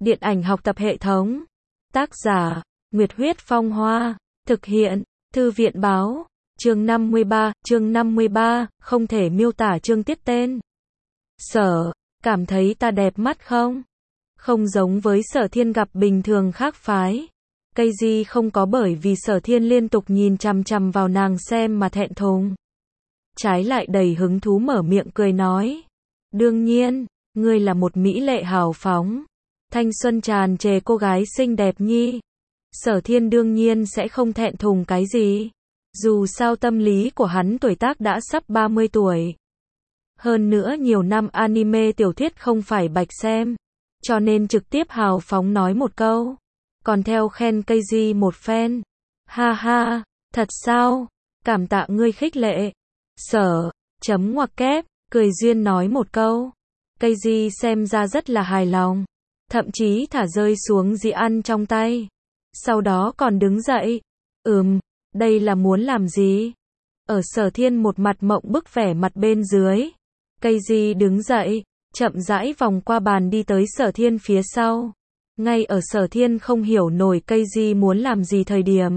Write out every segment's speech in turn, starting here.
Điện ảnh học tập hệ thống. Tác giả, Nguyệt Huyết Phong Hoa. Thực hiện, Thư viện Báo. Chương 53, không thể miêu tả chương tiết tên. Sở, cảm thấy ta đẹp mắt không? Không giống với Sở Thiên gặp bình thường khác phái. Cây gì không có bởi vì Sở Thiên liên tục nhìn chằm chằm vào nàng xem mà thẹn thùng. Trái lại đầy hứng thú mở miệng cười nói. Đương nhiên, ngươi là một mỹ lệ hào phóng, thanh xuân tràn trề cô gái xinh đẹp nhi. Sở Thiên đương nhiên sẽ không thẹn thùng cái gì. Dù sao tâm lý của hắn tuổi tác đã sắp 30 tuổi. Hơn nữa nhiều năm anime tiểu thuyết không phải bạch xem. Cho nên trực tiếp hào phóng nói một câu. Còn theo khen Keiji một phen. Ha ha, thật sao? Cảm tạ ngươi khích lệ. Sở, chấm ngoặc kép, cười duyên nói một câu. Keiji xem ra rất là hài lòng. Thậm chí thả rơi xuống dĩa ăn trong tay. Sau đó còn đứng dậy. Đây là muốn làm gì? Ở Sở Thiên một mặt mộng bức vẻ mặt bên dưới. Keiji đứng dậy, chậm rãi vòng qua bàn đi tới Sở Thiên phía sau. Ngay ở Sở Thiên không hiểu nổi Keiji muốn làm gì thời điểm.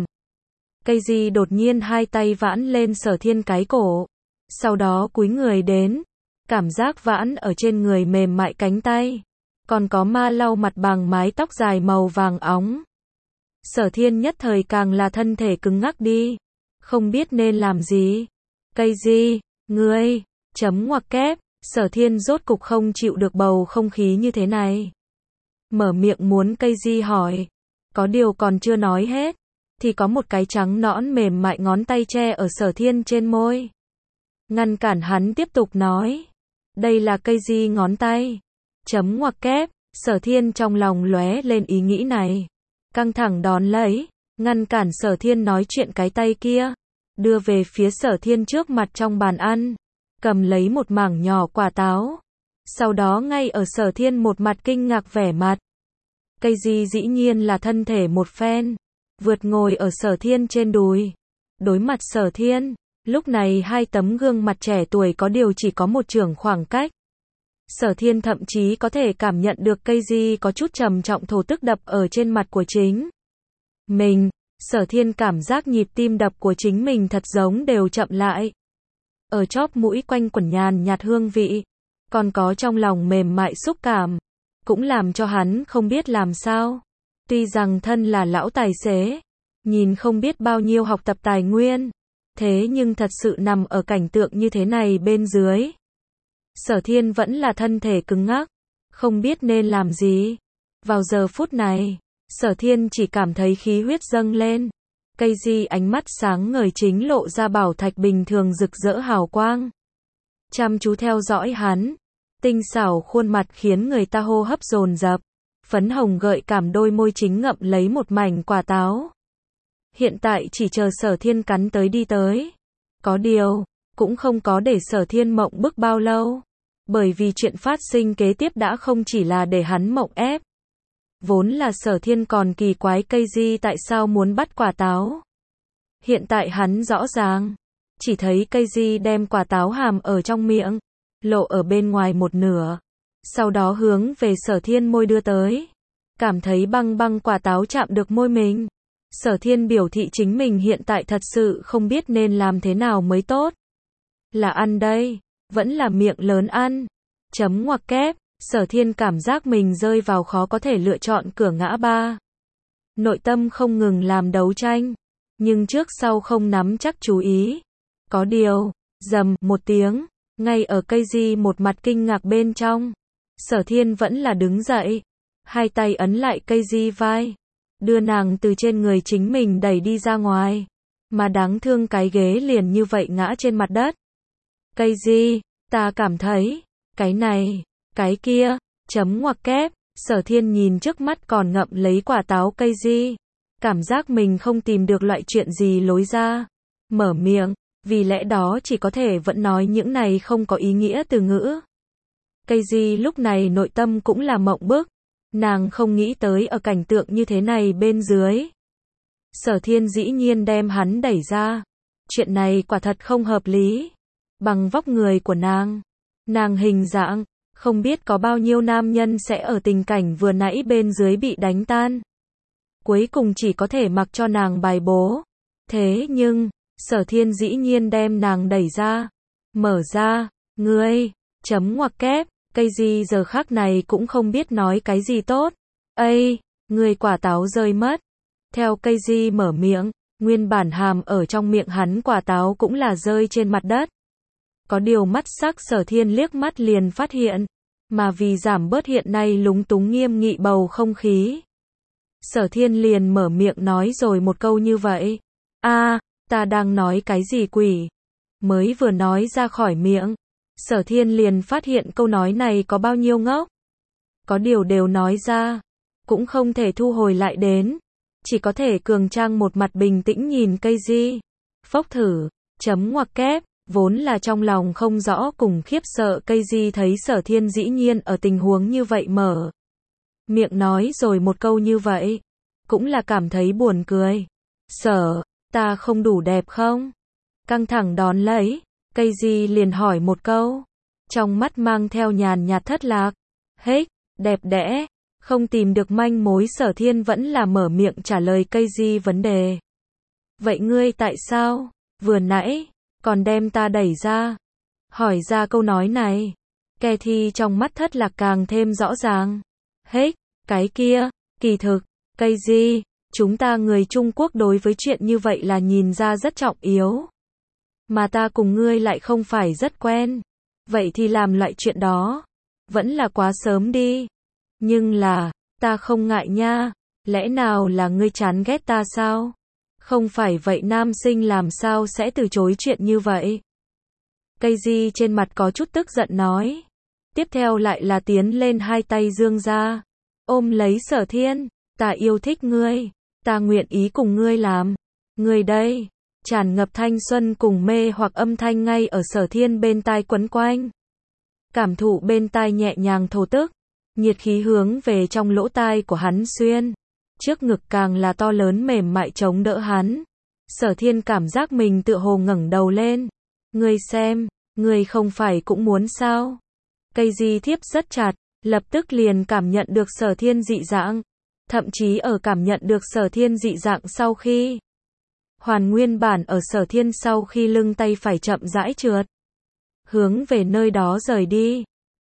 Keiji đột nhiên hai tay vãn lên Sở Thiên cái cổ. Sau đó cúi người đến. Cảm giác vãn ở trên người mềm mại cánh tay. Còn có ma lau mặt bằng mái tóc dài màu vàng óng. Sở Thiên nhất thời càng là thân thể cứng ngắc đi. Không biết nên làm gì. Keiji, ngươi, chấm ngoặc kép. Sở Thiên rốt cục không chịu được bầu không khí như thế này. Mở miệng muốn Keiji hỏi. Có điều còn chưa nói hết. Thì có một cái trắng nõn mềm mại ngón tay che ở Sở Thiên trên môi. Ngăn cản hắn tiếp tục nói. Đây là Keiji ngón tay. Chấm ngoặc kép. Sở Thiên trong lòng lóe lên ý nghĩ này. Căng thẳng đón lấy. Ngăn cản Sở Thiên nói chuyện cái tay kia. Đưa về phía Sở Thiên trước mặt trong bàn ăn. Cầm lấy một mảng nhỏ quả táo. Sau đó ngay ở Sở Thiên một mặt kinh ngạc vẻ mặt. Keiji dĩ nhiên là thân thể một phen. Vượt ngồi ở Sở Thiên trên đùi. Đối mặt Sở Thiên. Lúc này hai tấm gương mặt trẻ tuổi có điều chỉ có một chưởng khoảng cách. Sở Thiên thậm chí có thể cảm nhận được Keiji có chút trầm trọng thổ tức đập ở trên mặt của chính mình. Sở Thiên cảm giác nhịp tim đập của chính mình thật giống đều chậm lại. Ở chóp mũi quanh quẩn nhàn nhạt hương vị. Còn có trong lòng mềm mại xúc cảm. Cũng làm cho hắn không biết làm sao. Tuy rằng thân là lão tài xế. Nhìn không biết bao nhiêu học tập tài nguyên. Thế nhưng thật sự nằm ở cảnh tượng như thế này bên dưới. Sở Thiên vẫn là thân thể cứng ngắc. Không biết nên làm gì. Vào giờ phút này. Sở Thiên chỉ cảm thấy khí huyết dâng lên. Keiji ánh mắt sáng ngời chính lộ ra bảo thạch bình thường rực rỡ hào quang. Chăm chú theo dõi hắn. Tinh xảo khuôn mặt khiến người ta hô hấp dồn dập. Phấn hồng gợi cảm đôi môi chính ngậm lấy một mảnh quả táo. Hiện tại chỉ chờ Sở Thiên cắn tới đi tới. Có điều, cũng không có để Sở Thiên mộng bức bao lâu. Bởi vì chuyện phát sinh kế tiếp đã không chỉ là để hắn mộng ép. Vốn là Sở Thiên còn kỳ quái Keiji tại sao muốn bắt quả táo. Hiện tại hắn rõ ràng. Chỉ thấy Keiji đem quả táo hàm ở trong miệng. Lộ ở bên ngoài một nửa. Sau đó hướng về Sở Thiên môi đưa tới. Cảm thấy băng băng quả táo chạm được môi mình. Sở Thiên biểu thị chính mình hiện tại thật sự không biết nên làm thế nào mới tốt. Là ăn đây. Vẫn là miệng lớn ăn. Chấm ngoặc kép. Sở Thiên cảm giác mình rơi vào khó có thể lựa chọn cửa ngã ba. Nội tâm không ngừng làm đấu tranh. Nhưng trước sau không nắm chắc chú ý. Có điều. Rầm một tiếng. Ngay ở Keiji một mặt kinh ngạc bên trong. Sở Thiên vẫn là đứng dậy. Hai tay ấn lại Keiji vai. Đưa nàng từ trên người chính mình đẩy đi ra ngoài. Mà đáng thương cái ghế liền như vậy ngã trên mặt đất. Keiji, ta cảm thấy. Cái này. Cái kia. Chấm ngoặc kép. Sở Thiên nhìn trước mắt còn ngậm lấy quả táo Keiji. Cảm giác mình không tìm được loại chuyện gì lối ra. Mở miệng. Vì lẽ đó chỉ có thể vẫn nói những này không có ý nghĩa từ ngữ. Keiji lúc này nội tâm cũng là mộng bức. Nàng không nghĩ tới ở cảnh tượng như thế này bên dưới. Sở Thiên dĩ nhiên đem hắn đẩy ra. Chuyện này quả thật không hợp lý. Bằng vóc người của nàng hình dạng, Không biết có bao nhiêu nam nhân sẽ ở tình cảnh vừa nãy bên dưới bị đánh tan. Cuối cùng chỉ có thể mặc cho nàng bài bố. Thế nhưng, Sở Thiên dĩ nhiên đem nàng đẩy ra. Mở ra, ngươi, chấm ngoặc kép, cây gì giờ khắc này cũng không biết nói cái gì tốt. Ây, ngươi quả táo rơi mất. Theo cây di mở miệng, nguyên bản hàm ở trong miệng hắn quả táo cũng là rơi trên mặt đất. Có điều mắt sắc Sở Thiên liếc mắt liền phát hiện, mà vì giảm bớt hiện nay lúng túng nghiêm nghị bầu không khí. Sở Thiên liền mở miệng nói rồi một câu như vậy. Ta đang nói cái gì quỷ? Mới vừa nói ra khỏi miệng, Sở Thiên liền phát hiện câu nói này có bao nhiêu ngốc. Có điều đều nói ra, cũng không thể thu hồi lại đến. Chỉ có thể cường trang một mặt bình tĩnh nhìn cây di. Phốc thử, chấm ngoặc kép, vốn là trong lòng không rõ cùng khiếp sợ cây di thấy Sở Thiên dĩ nhiên ở tình huống như vậy mở miệng nói rồi một câu như vậy. Cũng là cảm thấy buồn cười. Sở, ta không đủ đẹp không? Căng thẳng đón lấy, cây di liền hỏi một câu. Trong mắt mang theo nhàn nhạt thất lạc. Hếch, đẹp đẽ. Không tìm được manh mối Sở Thiên vẫn là mở miệng trả lời cây di vấn đề. Vậy ngươi tại sao, vừa nãy, còn đem ta đẩy ra? Hỏi ra câu nói này. Cathy trong mắt thất lạc càng thêm rõ ràng. Hếch, cái kia, kỳ thực, cây di, chúng ta người Trung Quốc đối với chuyện như vậy là nhìn ra rất trọng yếu. Mà ta cùng ngươi lại không phải rất quen. Vậy thì làm loại chuyện đó, vẫn là quá sớm đi. Nhưng là, ta không ngại nha, lẽ nào là ngươi chán ghét ta sao? Không phải vậy nam sinh làm sao sẽ từ chối chuyện như vậy? Cây di trên mặt có chút tức giận nói. Tiếp theo lại là tiến lên hai tay dương ra, ôm lấy Sở Thiên, ta yêu thích ngươi, ta nguyện ý cùng ngươi làm. Ngươi đây, tràn ngập thanh xuân cùng mê hoặc âm thanh ngay ở Sở Thiên bên tai quấn quanh. Cảm thụ bên tai nhẹ nhàng thổ tức. Nhiệt khí hướng về trong lỗ tai của hắn xuyên. Trước ngực càng là to lớn mềm mại chống đỡ hắn. Sở Thiên cảm giác mình tựa hồ ngẩng đầu lên. Ngươi xem, ngươi không phải cũng muốn sao? Cây di thiếp rất chặt, lập tức liền cảm nhận được Sở Thiên dị dạng. Thậm chí ở cảm nhận được Sở Thiên dị dạng sau khi hoàn nguyên bản ở Sở Thiên sau khi lưng tay phải chậm rãi trượt. Hướng về nơi đó rời đi.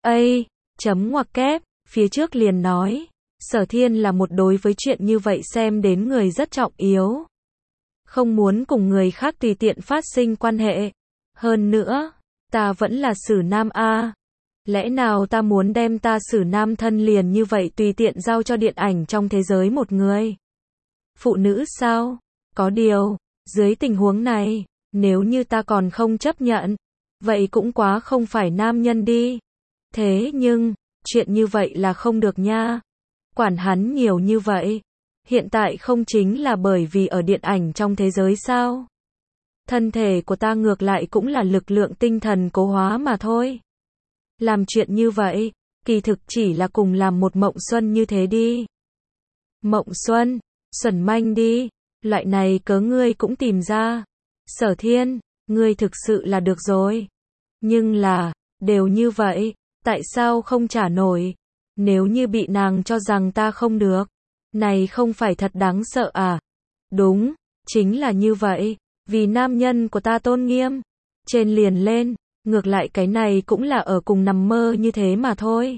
Chấm ngoặc kép. Phía trước liền nói, Sở Thiên là một đối với chuyện như vậy xem đến người rất trọng yếu. Không muốn cùng người khác tùy tiện phát sinh quan hệ. Hơn nữa, ta vẫn là xử nam a. Lẽ nào ta muốn đem ta xử nam thân liền như vậy tùy tiện giao cho điện ảnh trong thế giới một người? Phụ nữ sao? Có điều, dưới tình huống này, nếu như ta còn không chấp nhận, vậy cũng quá không phải nam nhân đi. Thế nhưng, chuyện như vậy là không được nha. Quản hắn nhiều như vậy. Hiện tại không chính là bởi vì ở điện ảnh trong thế giới sao? Thân thể của ta ngược lại cũng là lực lượng tinh thần cố hóa mà thôi. Làm chuyện như vậy, kỳ thực chỉ là cùng làm một mộng xuân như thế đi. Mộng xuân, xuẩn manh đi, loại này cớ ngươi cũng tìm ra. Sở Thiên, ngươi thực sự là được rồi. Nhưng là, đều như vậy. Tại sao không trả nổi? Nếu như bị nàng cho rằng ta không được, này không phải thật đáng sợ à? Đúng, chính là như vậy, vì nam nhân của ta tôn nghiêm. Trên liền lên, ngược lại cái này cũng là ở cùng nằm mơ như thế mà thôi.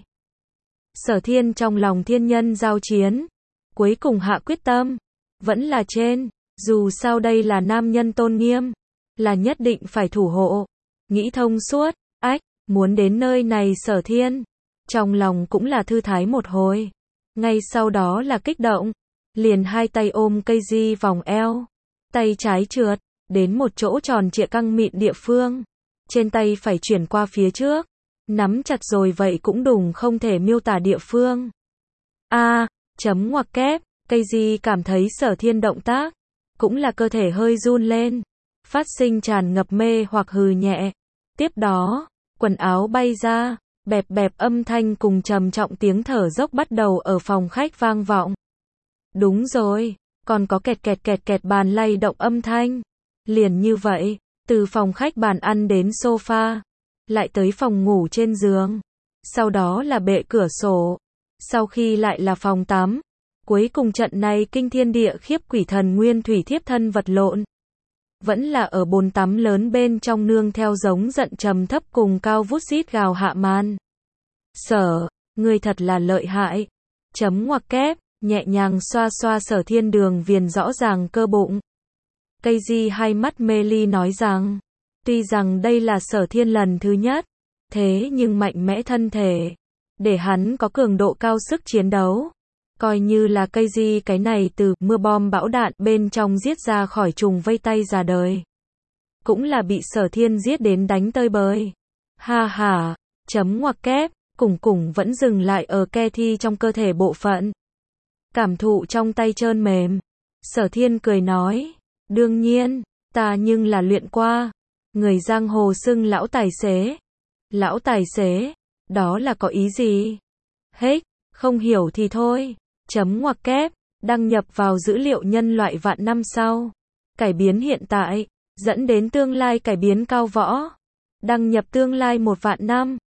Sở Thiên trong lòng thiên nhân giao chiến, cuối cùng hạ quyết tâm, vẫn là trên, dù sao đây là nam nhân tôn nghiêm, là nhất định phải thủ hộ. Nghĩ thông suốt, muốn đến nơi này Sở Thiên, trong lòng cũng là thư thái một hồi. Ngay sau đó là kích động, liền hai tay ôm cây di vòng eo, tay trái trượt, đến một chỗ tròn trịa căng mịn địa phương. Trên tay phải chuyển qua phía trước, nắm chặt rồi vậy cũng đùng không thể miêu tả địa phương. Chấm ngoặc kép, cây di cảm thấy Sở Thiên động tác, cũng là cơ thể hơi run lên, phát sinh tràn ngập mê hoặc hừ nhẹ. Tiếp đó, quần áo bay ra, bẹp bẹp âm thanh cùng trầm trọng tiếng thở dốc bắt đầu ở phòng khách vang vọng. Đúng rồi, còn có kẹt kẹt kẹt kẹt bàn lay động âm thanh. Liền như vậy, từ phòng khách bàn ăn đến sofa, lại tới phòng ngủ trên giường. sau đó là bệ cửa sổ, sau khi lại là phòng tắm. Cuối cùng trận này kinh thiên địa khiếp quỷ thần nguyên thủy thiếp thân vật lộn. Vẫn là ở bồn tắm lớn bên trong nương theo giống giận trầm thấp cùng cao vút rít gào hạ man. Sở, ngươi thật là lợi hại. Chấm ngoặc kép, nhẹ nhàng xoa xoa Sở Thiên đường viền rõ ràng cơ bụng. Cây di hai mắt mê ly nói rằng, tuy rằng đây là Sở Thiên lần thứ nhất, thế nhưng mạnh mẽ thân thể, để hắn có cường độ cao sức chiến đấu. Coi như là cây di cái này từ mưa bom bão đạn bên trong giết ra khỏi trùng vây tay già đời. Cũng là bị Sở Thiên giết đến đánh tơi bời. Ha ha, chấm ngoặc kép, cùng vẫn dừng lại ở ke thi trong cơ thể bộ phận. Cảm thụ trong tay trơn mềm. Sở Thiên cười nói, đương nhiên, ta nhưng là luyện qua. Người giang hồ xưng lão tài xế. Lão tài xế, đó là có ý gì? Hết, không hiểu thì thôi. Chấm ngoặc kép, đăng nhập vào dữ liệu nhân loại vạn năm sau. Cải biến hiện tại, dẫn đến tương lai cải biến cao võ. Đăng nhập tương lai 1 vạn năm.